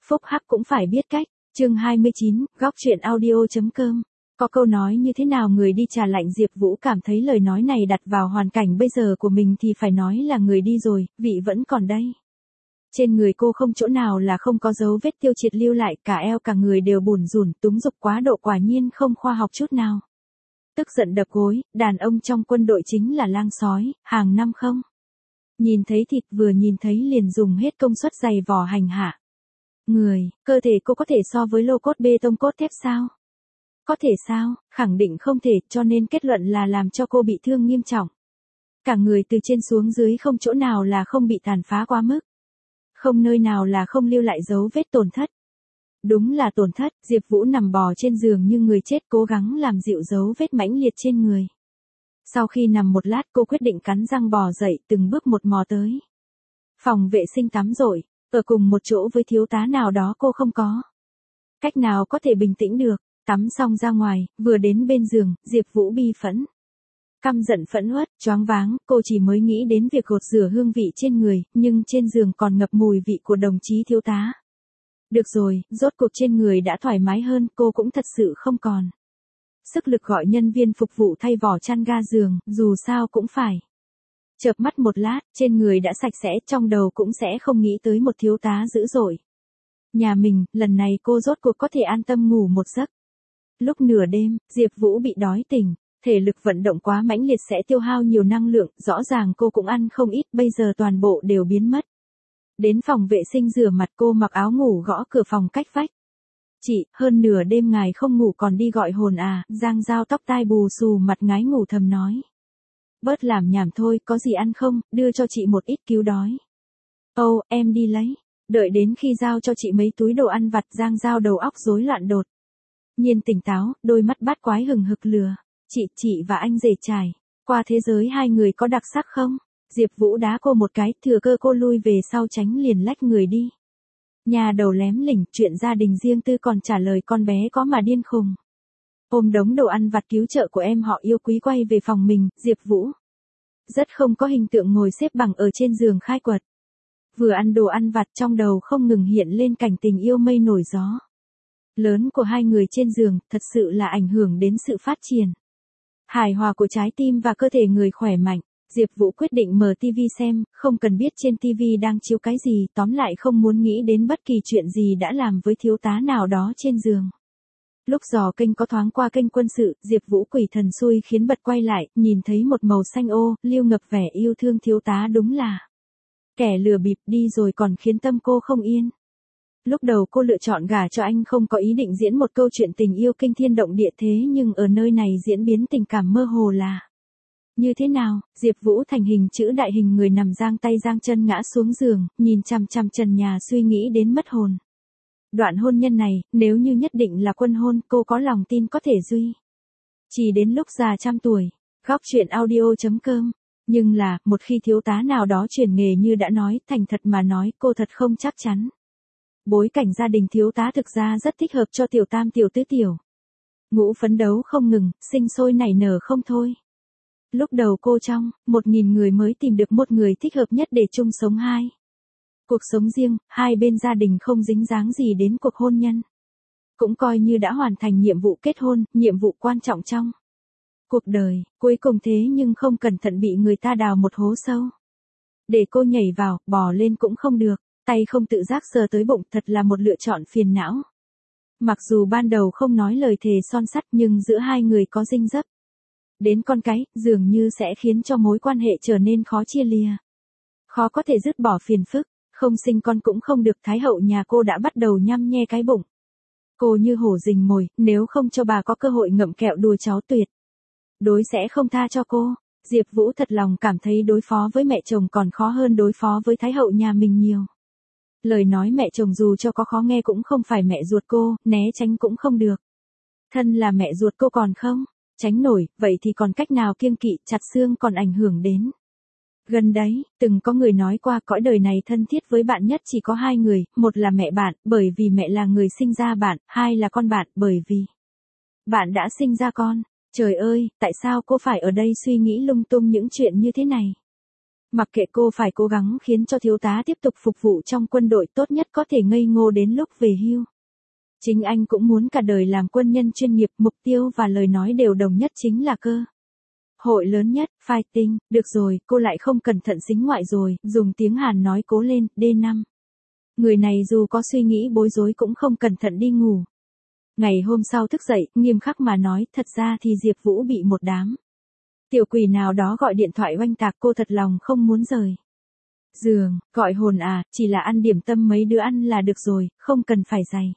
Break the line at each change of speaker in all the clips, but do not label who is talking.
Phúc hắc cũng phải biết cách. Chương 29, góc truyện audio.com. Có câu nói như thế nào người đi trà lạnh? Diệp Vũ cảm thấy lời nói này đặt vào hoàn cảnh bây giờ của mình thì phải nói là người đi rồi, vị vẫn còn đây. Trên người cô không chỗ nào là không có dấu vết tiêu triệt lưu lại, cả eo cả người đều bủn rủn, túng dục quá độ, quả nhiên không khoa học chút nào. Tức giận đập gối, đàn ông trong quân đội chính là lang sói, hàng năm không. Nhìn thấy thịt, vừa nhìn thấy liền dùng hết công suất giày vò hành hạ. Người, cơ thể cô có thể so với lô cốt bê tông cốt thép sao? Có thể sao? Khẳng định không thể, cho nên kết luận là làm cho cô bị thương nghiêm trọng. Cả người từ trên xuống dưới không chỗ nào là không bị tàn phá quá mức. Không nơi nào là không lưu lại dấu vết tổn thất. Đúng là tổn thất. Diệp Vũ nằm bò trên giường như người chết, cố gắng làm dịu dấu vết mãnh liệt trên người. Sau khi nằm một lát, cô quyết định cắn răng bò dậy, từng bước một mò tới phòng vệ sinh tắm rội, ở cùng một chỗ với thiếu tá nào đó cô không có cách nào có thể bình tĩnh được. Tắm xong ra ngoài, vừa đến bên giường, Diệp Vũ bi phẫn, căm giận phẫn uất, choáng váng, cô chỉ mới nghĩ đến việc gột rửa hương vị trên người, nhưng trên giường còn ngập mùi vị của đồng chí thiếu tá. Được rồi, rốt cuộc trên người đã thoải mái hơn, cô cũng thật sự không còn sức lực gọi nhân viên phục vụ thay vỏ chăn ga giường, dù sao cũng phải chợp mắt một lát, trên người đã sạch sẽ, trong đầu cũng sẽ không nghĩ tới một thiếu tá dữ dội nhà mình. Lần này cô rốt cuộc có thể an tâm ngủ một giấc. Lúc nửa đêm, Diệp Vũ bị đói tỉnh, thể lực vận động quá mãnh liệt sẽ tiêu hao nhiều năng lượng, rõ ràng cô cũng ăn không ít, bây giờ toàn bộ đều biến mất. Đến phòng vệ sinh rửa mặt, cô mặc áo ngủ gõ cửa phòng cách vách. Chị, hơn nửa đêm ngài không ngủ còn đi gọi hồn à? Giang Giao tóc tai bù xù mặt ngái ngủ thầm nói. Bớt làm nhảm thôi, có gì ăn không, đưa cho chị một ít cứu đói. Ồ, em đi lấy. Đợi đến khi giao cho chị mấy túi đồ ăn vặt, Giang Giao đầu óc rối loạn đột nhiên tỉnh táo, đôi mắt bát quái hừng hực lừa. Chị và anh rể trải qua thế giới hai người có đặc sắc không? Diệp Vũ đá cô một cái, thừa cơ cô lui về sau tránh liền lách người đi. Nhà đầu lém lỉnh, chuyện gia đình riêng tư còn trả lời con bé có mà điên khùng. Ôm đống đồ ăn vặt cứu trợ của em họ yêu quý quay về phòng mình, Diệp Vũ rất không có hình tượng ngồi xếp bằng ở trên giường khai quật. Vừa ăn đồ ăn vặt, trong đầu không ngừng hiện lên cảnh tình yêu mây nổi gió lớn của hai người trên giường, thật sự là ảnh hưởng đến sự phát triển hài hòa của trái tim và cơ thể người khỏe mạnh. Diệp Vũ quyết định mở TV xem, không cần biết trên TV đang chiếu cái gì, tóm lại không muốn nghĩ đến bất kỳ chuyện gì đã làm với thiếu tá nào đó trên giường. Lúc dò kênh có thoáng qua kênh quân sự, Diệp Vũ quỷ thần xui khiến bật quay lại, nhìn thấy một màu xanh ô, lưu ngập vẻ yêu thương thiếu tá, đúng là kẻ lừa bịp, đi rồi còn khiến tâm cô không yên. Lúc đầu cô lựa chọn gả cho anh không có ý định diễn một câu chuyện tình yêu kinh thiên động địa, thế nhưng ở nơi này diễn biến tình cảm mơ hồ là như thế nào? Diệp Vũ thành hình chữ đại hình người nằm giang tay giang chân ngã xuống giường, nhìn chằm chằm trần nhà suy nghĩ đến mất hồn. Đoạn hôn nhân này, nếu như nhất định là quân hôn, cô có lòng tin có thể duy chỉ đến lúc già trăm tuổi. Góc truyện audio.com. Nhưng là, một khi thiếu tá nào đó chuyển nghề như đã nói, thành thật mà nói, cô thật không chắc chắn. Bối cảnh gia đình thiếu tá thực ra rất thích hợp cho tiểu tam tiểu tứ tiểu ngũ phấn đấu không ngừng, sinh sôi nảy nở không thôi. Lúc đầu cô trong 1.000 người mới tìm được một người thích hợp nhất để chung sống hai cuộc sống riêng, hai bên gia đình không dính dáng gì đến cuộc hôn nhân. Cũng coi như đã hoàn thành nhiệm vụ kết hôn, nhiệm vụ quan trọng trong cuộc đời. Cuối cùng thế nhưng không cẩn thận bị người ta đào một hố sâu. Để cô nhảy vào, bò lên cũng không được, tay không tự giác sờ tới bụng, thật là một lựa chọn phiền não. Mặc dù ban đầu không nói lời thề son sắt, nhưng giữa hai người có rinh dấp đến con cái, dường như sẽ khiến cho mối quan hệ trở nên khó chia lìa. Khó có thể dứt bỏ phiền phức, không sinh con cũng không được. Thái hậu nhà cô đã bắt đầu nhăm nhe cái bụng cô như hổ rình mồi, nếu không cho bà có cơ hội ngậm kẹo đùa cháu tuyệt đối sẽ không tha cho cô. Diệp Vũ thật lòng cảm thấy đối phó với mẹ chồng còn khó hơn đối phó với thái hậu nhà mình nhiều. Lời nói mẹ chồng dù cho có khó nghe cũng không phải mẹ ruột cô, né tránh cũng không được. Thân là mẹ ruột cô còn không tránh nổi, vậy thì còn cách nào kiêng kỵ, chặt xương còn ảnh hưởng đến. Gần đấy, từng có người nói qua, cõi đời này thân thiết với bạn nhất chỉ có hai người, một là mẹ bạn, bởi vì mẹ là người sinh ra bạn, hai là con bạn, bởi vì bạn đã sinh ra con. Trời ơi, tại sao cô phải ở đây suy nghĩ lung tung những chuyện như thế này? Mặc kệ cô phải cố gắng khiến cho thiếu tá tiếp tục phục vụ trong quân đội, tốt nhất có thể ngây ngô đến lúc về hưu. Chính anh cũng muốn cả đời làm quân nhân chuyên nghiệp, mục tiêu và lời nói đều đồng nhất chính là cơ hội lớn nhất, fighting. Được rồi, cô lại không cẩn thận xính ngoại rồi, dùng tiếng Hàn nói cố lên, D5. Người này dù có suy nghĩ bối rối cũng không cẩn thận đi ngủ. Ngày hôm sau thức dậy, nghiêm khắc mà nói, thật ra thì Diệp Vũ bị một đám tiểu quỷ nào đó gọi điện thoại oanh tạc, cô thật lòng không muốn rời giường. Gọi hồn à, chỉ là ăn điểm tâm mấy đứa ăn là được rồi, không cần phải dày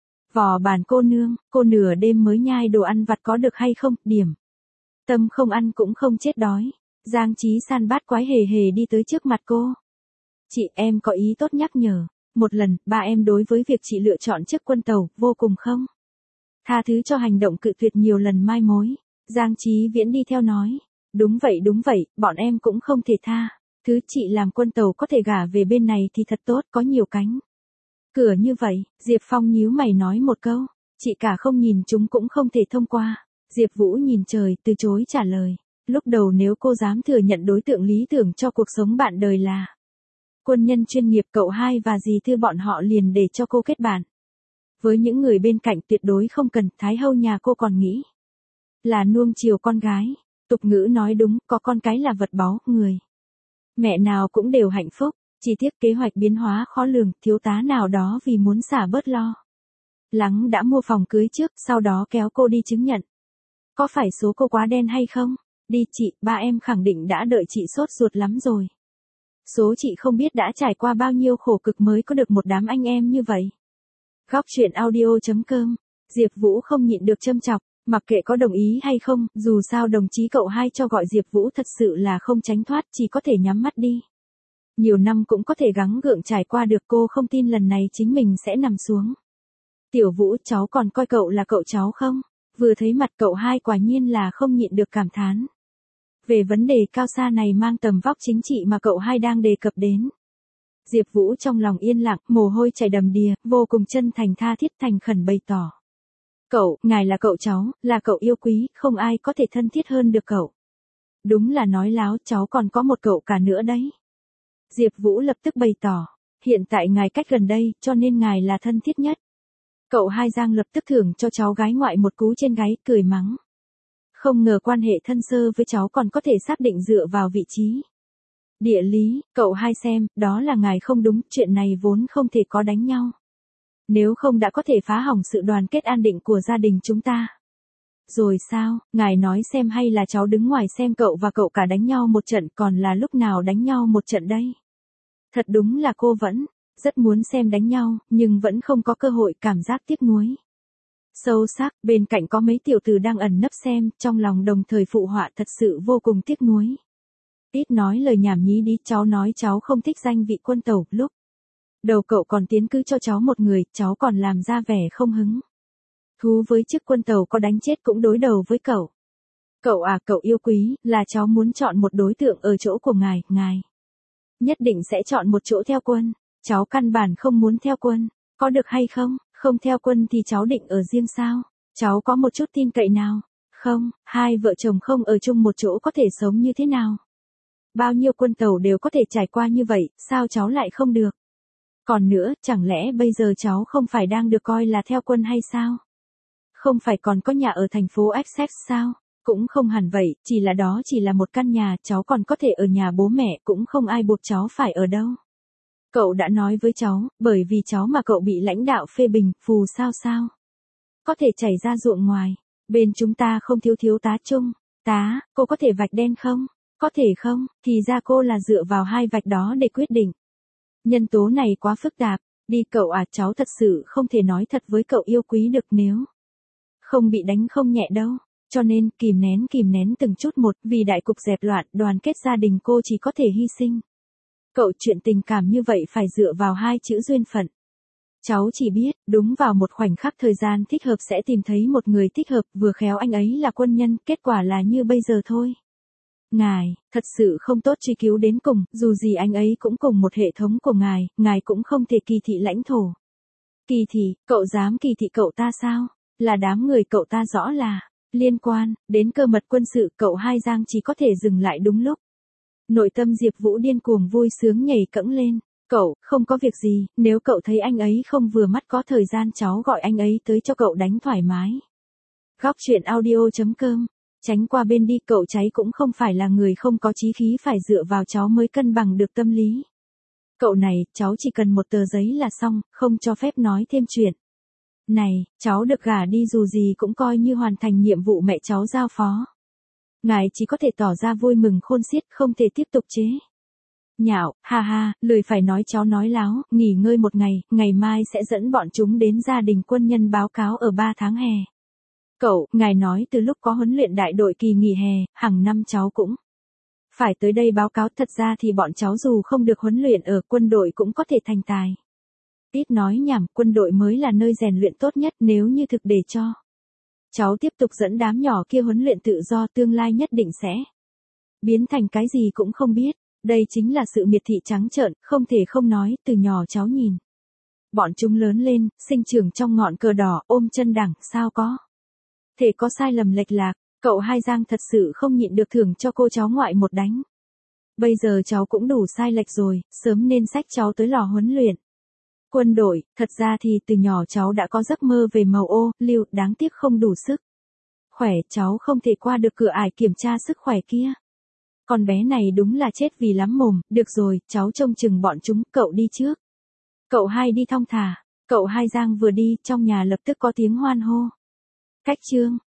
vò bàn cô nửa đêm mới nhai đồ ăn vặt có được hay không, điểm tâm không ăn cũng không chết đói. Giang Chí San bát quái hề hề đi tới trước mặt cô. Chị, em có ý tốt nhắc nhở. Một lần, ba em đối với việc chị lựa chọn chức quân tàu, vô cùng không tha thứ cho hành động cự tuyệt nhiều lần mai mối. Giang Chí Viễn đi theo nói. Đúng vậy, bọn em cũng không thể tha thứ chị làm quân tàu có thể gả về bên này thì thật tốt, có nhiều cánh cửa như vậy. Diệp Phong nhíu mày nói một câu. Chị cả không nhìn chúng cũng không thể thông qua. Diệp Vũ nhìn trời, từ chối trả lời. Lúc đầu nếu cô dám thừa nhận đối tượng lý tưởng cho cuộc sống bạn đời là quân nhân chuyên nghiệp, cậu hai và dì Thư bọn họ liền để cho cô kết bạn với những người bên cạnh, tuyệt đối không cần. Thái hậu nhà cô còn nghĩ là nuông chiều con gái. Tục ngữ nói đúng, có con cái là vật báu, người mẹ nào cũng đều hạnh phúc. Chi tiết kế hoạch biến hóa khó lường, thiếu tá nào đó vì muốn xả bớt lo lắng đã mua phòng cưới trước, sau đó kéo cô đi chứng nhận. Có phải số cô quá đen hay không? Đi chị, ba em khẳng định đã đợi chị sốt ruột lắm rồi. Số chị không biết đã trải qua bao nhiêu khổ cực mới có được một đám anh em như vậy. Góc chuyện audio.com. Diệp Vũ không nhịn được châm chọc, mặc kệ có đồng ý hay không, dù sao đồng chí cậu hai cho gọi Diệp Vũ thật sự là không tránh thoát, chỉ có thể nhắm mắt đi. Nhiều năm cũng có thể gắng gượng trải qua được, cô không tin lần này chính mình sẽ nằm xuống. Tiểu Vũ, cháu còn coi cậu là cậu cháu không? Vừa thấy mặt cậu hai quả nhiên là không nhịn được cảm thán về vấn đề cao xa này mang tầm vóc chính trị mà cậu hai đang đề cập đến. Diệp Vũ trong lòng yên lặng, mồ hôi chảy đầm đìa, vô cùng chân thành tha thiết thành khẩn bày tỏ. Cậu, ngài là cậu cháu, là cậu yêu quý, không ai có thể thân thiết hơn được cậu. Đúng là nói láo, cháu còn có một cậu cả nữa đấy. Diệp Vũ lập tức bày tỏ, hiện tại ngài cách gần đây, cho nên ngài là thân thiết nhất. Cậu hai Giang lập tức thưởng cho cháu gái ngoại một cú trên gáy, cười mắng. Không ngờ quan hệ thân sơ với cháu còn có thể xác định dựa vào vị trí địa lý. Cậu hai xem, đó là ngài không đúng, chuyện này vốn không thể có đánh nhau. Nếu không đã có thể phá hỏng sự đoàn kết an định của gia đình chúng ta. Rồi sao, ngài nói xem, hay là cháu đứng ngoài xem cậu và cậu cả đánh nhau một trận, còn là lúc nào đánh nhau một trận đây? Thật đúng là cô vẫn rất muốn xem đánh nhau, nhưng vẫn không có cơ hội, cảm giác tiếc nuối sâu sắc. Bên cạnh có mấy tiểu tử đang ẩn nấp xem, trong lòng đồng thời phụ họa, thật sự vô cùng tiếc nuối. Ít nói lời nhảm nhí đi, cháu nói cháu không thích danh vị quân tàu, lúc đầu cậu còn tiến cử cho cháu một người, cháu còn làm ra vẻ không hứng thú với chức quân tàu, có đánh chết cũng đối đầu với cậu. Cậu à, cậu yêu quý, là cháu muốn chọn một đối tượng ở chỗ của ngài, ngài nhất định sẽ chọn một chỗ theo quân. Cháu căn bản không muốn theo quân, có được hay không? Không theo quân thì cháu định ở riêng sao? Cháu có một chút tin cậy nào? Không, hai vợ chồng không ở chung một chỗ có thể sống như thế nào? Bao nhiêu quân tàu đều có thể trải qua như vậy, sao cháu lại không được? Còn nữa, chẳng lẽ bây giờ cháu không phải đang được coi là theo quân hay sao? Không phải còn có nhà ở thành phố Essex sao? Cũng không hẳn vậy, đó chỉ là một căn nhà, cháu còn có thể ở nhà bố mẹ, cũng không ai buộc cháu phải ở đâu. Cậu đã nói với cháu, bởi vì cháu mà cậu bị lãnh đạo phê bình, phù sao. Có thể chảy ra ruộng ngoài, bên chúng ta không thiếu tá Trung. Tá, cô có thể vạch đen không? Có thể không, thì ra cô là dựa vào hai vạch đó để quyết định. Nhân tố này quá phức tạp, đi cậu à, cháu thật sự không thể nói thật với cậu yêu quý được nếu không bị đánh không nhẹ đâu. Cho nên, kìm nén từng chút một, vì đại cục dẹp loạn, đoàn kết gia đình cô chỉ có thể hy sinh. Cậu, chuyện tình cảm như vậy phải dựa vào hai chữ duyên phận. Cháu chỉ biết, đúng vào một khoảnh khắc thời gian thích hợp sẽ tìm thấy một người thích hợp, vừa khéo anh ấy là quân nhân, kết quả là như bây giờ thôi. Ngài, thật sự không tốt truy cứu đến cùng, dù gì anh ấy cũng cùng một hệ thống của ngài cũng không thể kỳ thị lãnh thổ. Kỳ thị, cậu dám kỳ thị cậu ta sao? Là đám người cậu ta rõ là liên quan đến cơ mật quân sự, cậu hai Giang chỉ có thể dừng lại đúng lúc Nội tâm Diệp Vũ điên cuồng vui sướng nhảy cẫng lên. Cậu, không có việc gì, nếu cậu thấy anh ấy không vừa mắt có thời gian cháu gọi anh ấy tới cho cậu đánh thoải mái. Góc truyện audio.com. Tránh qua bên đi, cậu cháy cũng không phải là người không có chí khí, phải dựa vào cháu mới cân bằng được tâm lý. Cậu này, cháu chỉ cần một tờ giấy là xong, không cho phép nói thêm chuyện. Này, cháu được gả đi dù gì cũng coi như hoàn thành nhiệm vụ mẹ cháu giao phó. Ngài chỉ có thể tỏ ra vui mừng khôn xiết, không thể tiếp tục chế nhạo, ha ha, lười phải nói, cháu nói láo, nghỉ ngơi một ngày, ngày mai sẽ dẫn bọn chúng đến gia đình quân nhân báo cáo ở 3 tháng hè. Cậu, ngài nói từ lúc có huấn luyện đại đội kỳ nghỉ hè, hàng năm cháu cũng phải tới đây báo cáo, thật ra thì bọn cháu dù không được huấn luyện ở quân đội cũng có thể thành tài. Ít nói nhảm, quân đội mới là nơi rèn luyện tốt nhất, nếu như thực để cho cháu tiếp tục dẫn đám nhỏ kia huấn luyện tự do, tương lai nhất định sẽ biến thành cái gì cũng không biết. Đây chính là sự miệt thị trắng trợn, không thể không nói, từ nhỏ cháu nhìn bọn chúng lớn lên, sinh trưởng trong ngọn cờ đỏ, ôm chân đẳng, sao có thể có sai lầm lệch lạc. Cậu Hai Giang thật sự không nhịn được thưởng cho cô cháu ngoại một đánh. Bây giờ cháu cũng đủ sai lệch rồi, sớm nên xách cháu tới lò huấn luyện quân đội. Thật ra thì từ nhỏ cháu đã có giấc mơ về màu ô liu, đáng tiếc không đủ sức khỏe, cháu không thể qua được cửa ải kiểm tra sức khỏe kia. Con bé này đúng là chết vì lắm mồm. Được rồi, cháu trông chừng bọn chúng, cậu đi trước. Cậu Hai đi thong thả. Cậu Hai Giang vừa đi, trong nhà lập tức có tiếng hoan hô. Cách chương